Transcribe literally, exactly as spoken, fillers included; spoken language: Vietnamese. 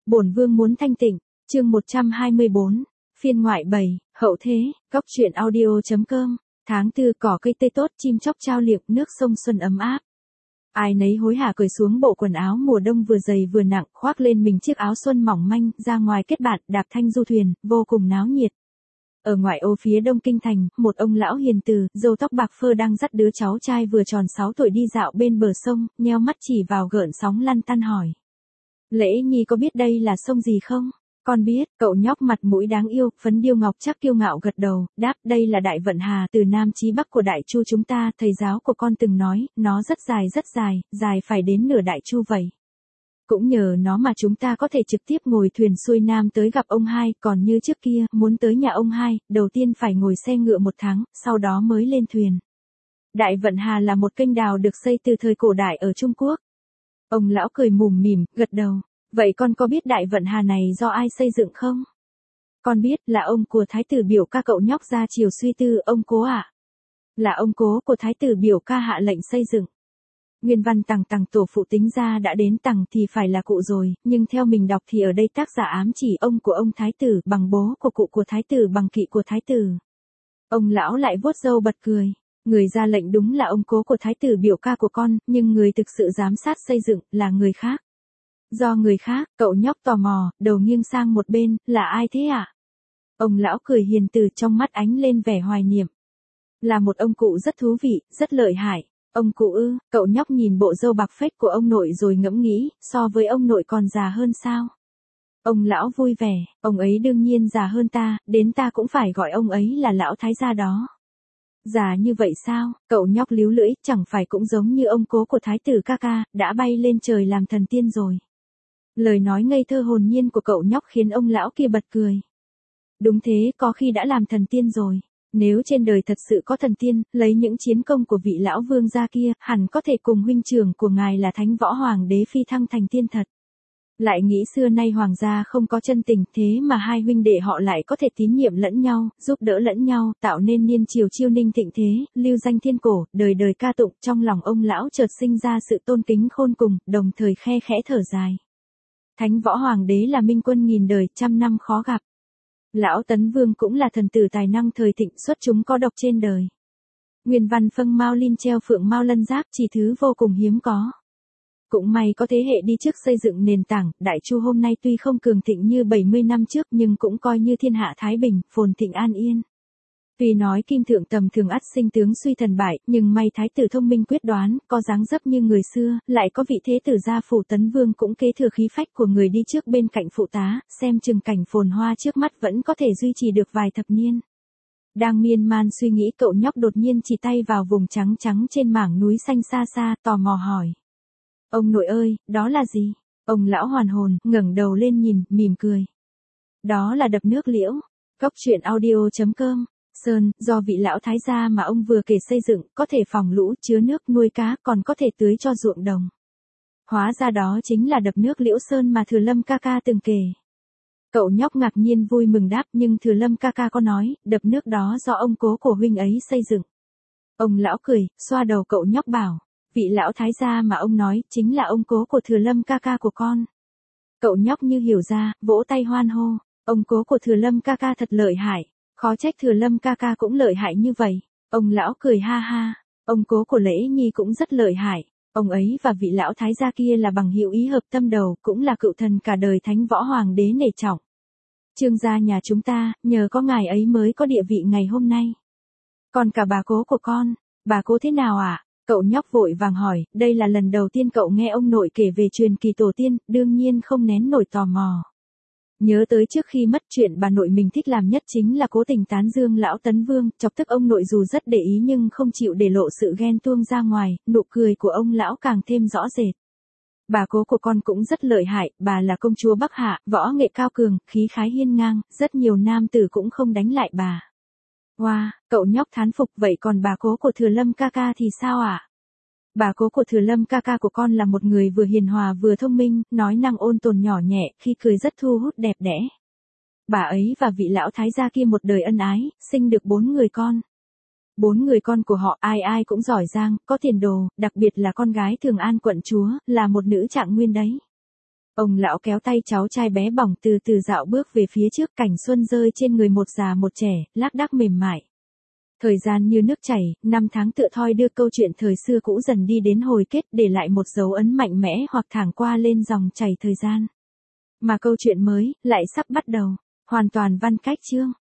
Bổn vương muốn thanh tịnh, chương một trăm hai mươi bốn, phiên ngoại bảy, hậu thế, góc truyện audio.com, tháng tư cỏ cây tươi tốt chim chóc trao liệng nước sông xuân ấm áp. Ai nấy hối hả cởi xuống bộ quần áo mùa đông vừa dày vừa nặng, khoác lên mình chiếc áo xuân mỏng manh, ra ngoài kết bạn, đạp thanh du thuyền, vô cùng náo nhiệt. Ở ngoại ô phía đông kinh thành, một ông lão hiền từ, râu tóc bạc phơ đang dắt đứa cháu trai vừa tròn sáu tuổi đi dạo bên bờ sông, nheo mắt chỉ vào gợn sóng lăn tăn hỏi. Lễ Nhi có biết đây là sông gì không? Con biết, cậu nhóc mặt mũi đáng yêu, phấn điêu ngọc chắc kiêu ngạo gật đầu, đáp đây là đại vận hà từ Nam chí Bắc của Đại Chu chúng ta, thầy giáo của con từng nói, nó rất dài rất dài, dài phải đến nửa Đại Chu vậy. Cũng nhờ nó mà chúng ta có thể trực tiếp ngồi thuyền xuôi Nam tới gặp ông hai, còn như trước kia, muốn tới nhà ông hai, đầu tiên phải ngồi xe ngựa một tháng, sau đó mới lên thuyền. Đại vận hà là một kênh đào được xây từ thời cổ đại ở Trung Quốc. Ông lão cười mùm mỉm, gật đầu. Vậy con có biết đại vận hà này do ai xây dựng không? Con biết là ông của thái tử biểu ca cậu nhóc ra chiều suy tư, ông cố ạ. À? Là ông cố của thái tử biểu ca hạ lệnh xây dựng. Nguyên văn tằng tằng tổ phụ tính ra đã đến tằng thì phải là cụ rồi, nhưng theo mình đọc thì ở đây tác giả ám chỉ ông của ông thái tử bằng bố của cụ của thái tử bằng kỵ của thái tử. Ông lão lại vuốt râu bật cười. Người ra lệnh đúng là ông cố của thái tử biểu ca của con, nhưng người thực sự giám sát xây dựng là người khác. Do người khác, cậu nhóc tò mò, đầu nghiêng sang một bên, là ai thế ạ? À? Ông lão cười hiền từ trong mắt ánh lên vẻ hoài niệm. Là một ông cụ rất thú vị, rất lợi hại. Ông cụ ư, cậu nhóc nhìn bộ râu bạc phết của ông nội rồi ngẫm nghĩ, so với ông nội còn già hơn sao? Ông lão vui vẻ, ông ấy đương nhiên già hơn ta, đến ta cũng phải gọi ông ấy là lão thái gia đó. Già như vậy sao, cậu nhóc líu lưỡi, chẳng phải cũng giống như ông cố của thái tử ca ca, đã bay lên trời làm thần tiên rồi. Lời nói ngây thơ hồn nhiên của cậu nhóc khiến ông lão kia bật cười. Đúng thế, có khi đã làm thần tiên rồi. Nếu trên đời thật sự có thần tiên, lấy những chiến công của vị lão vương gia kia, hẳn có thể cùng huynh trưởng của ngài là Thánh Võ Hoàng đế phi thăng thành tiên thật. Lại nghĩ xưa nay hoàng gia không có chân tình, thế mà hai huynh đệ họ lại có thể tín nhiệm lẫn nhau, giúp đỡ lẫn nhau, tạo nên niên triều Chiêu Ninh thịnh thế, lưu danh thiên cổ, đời đời ca tụng. Trong lòng ông lão chợt sinh ra sự tôn kính khôn cùng, đồng thời khe khẽ thở dài. Thánh Võ Hoàng đế là minh quân nghìn đời, trăm năm khó gặp. Lão Tấn Vương cũng là thần tử tài năng thời thịnh, xuất chúng có độc trên đời. Nguyên văn phâng mao lin treo phượng mao lân giáp, chỉ thứ vô cùng hiếm có. Cũng may có thế hệ đi trước xây dựng nền tảng, Đại Chu hôm nay tuy không cường thịnh như bảy mươi năm trước nhưng cũng coi như thiên hạ thái bình, phồn thịnh an yên. Tuy nói kim thượng tầm thường ắt sinh tướng suy thần bại, nhưng may thái tử thông minh quyết đoán, có dáng dấp như người xưa, lại có vị thế tử gia phủ Tấn Vương cũng kế thừa khí phách của người đi trước bên cạnh phụ tá, xem chừng cảnh phồn hoa trước mắt vẫn có thể duy trì được vài thập niên. Đang miên man suy nghĩ, cậu nhóc đột nhiên chỉ tay vào vùng trắng trắng trên mảng núi xanh xa xa, tò mò hỏi. Ông nội ơi, đó là gì? Ông lão hoàn hồn, ngẩng đầu lên nhìn, mỉm cười. Đó là đập nước Liễu. Góc truyện audio.com. Sơn, do vị lão thái gia mà ông vừa kể xây dựng, có thể phòng lũ, chứa nước, nuôi cá, còn có thể tưới cho ruộng đồng. Hóa ra đó chính là đập nước Liễu Sơn mà Thừa Lâm ca ca từng kể. Cậu nhóc ngạc nhiên vui mừng đáp, nhưng Thừa Lâm ca ca có nói, đập nước đó do ông cố của huynh ấy xây dựng. Ông lão cười, xoa đầu cậu nhóc bảo, vị lão thái gia mà ông nói, chính là ông cố của Thừa Lâm ca ca của con. Cậu nhóc như hiểu ra, vỗ tay hoan hô, ông cố của Thừa Lâm ca ca thật lợi hại. Khó trách Thừa Lâm ca ca cũng lợi hại như vậy. Ông lão cười ha ha. Ông cố của Lễ Nhi cũng rất lợi hại. Ông ấy và vị lão thái gia kia là bằng hữu ý hợp tâm đầu, cũng là cựu thần cả đời Thánh Võ Hoàng đế nể trọng. Trương gia nhà chúng ta, nhờ có ngài ấy mới có địa vị ngày hôm nay. Còn cả bà cố của con, bà cố thế nào ạ? À? Cậu nhóc vội vàng hỏi, đây là lần đầu tiên cậu nghe ông nội kể về truyền kỳ tổ tiên, đương nhiên không nén nổi tò mò. Nhớ tới trước khi mất, chuyện bà nội mình thích làm nhất chính là cố tình tán dương lão Tấn Vương, chọc tức ông nội dù rất để ý nhưng không chịu để lộ sự ghen tuông ra ngoài, nụ cười của ông lão càng thêm rõ rệt. Bà cố của con cũng rất lợi hại, bà là công chúa Bắc Hạ, võ nghệ cao cường, khí khái hiên ngang, rất nhiều nam tử cũng không đánh lại bà. Wow, cậu nhóc thán phục, vậy còn bà cố của Thừa Lâm ca ca thì sao ạ? À? Bà cố của Thừa Lâm ca ca của con là một người vừa hiền hòa vừa thông minh, nói năng ôn tồn nhỏ nhẹ, khi cười rất thu hút đẹp đẽ. Bà ấy và vị lão thái gia kia một đời ân ái, sinh được bốn người con. Bốn người con của họ ai ai cũng giỏi giang, có tiền đồ, đặc biệt là con gái Thường An quận chúa, là một nữ trạng nguyên đấy. Ông lão kéo tay cháu trai bé bỏng từ từ dạo bước về phía trước, cảnh xuân rơi trên người một già một trẻ, lác đác mềm mại. Thời gian như nước chảy, năm tháng tựa thoi đưa câu chuyện thời xưa cũ dần đi đến hồi kết, để lại một dấu ấn mạnh mẽ hoặc thẳng qua lên dòng chảy thời gian. Mà câu chuyện mới, lại sắp bắt đầu, hoàn toàn văn cách chương.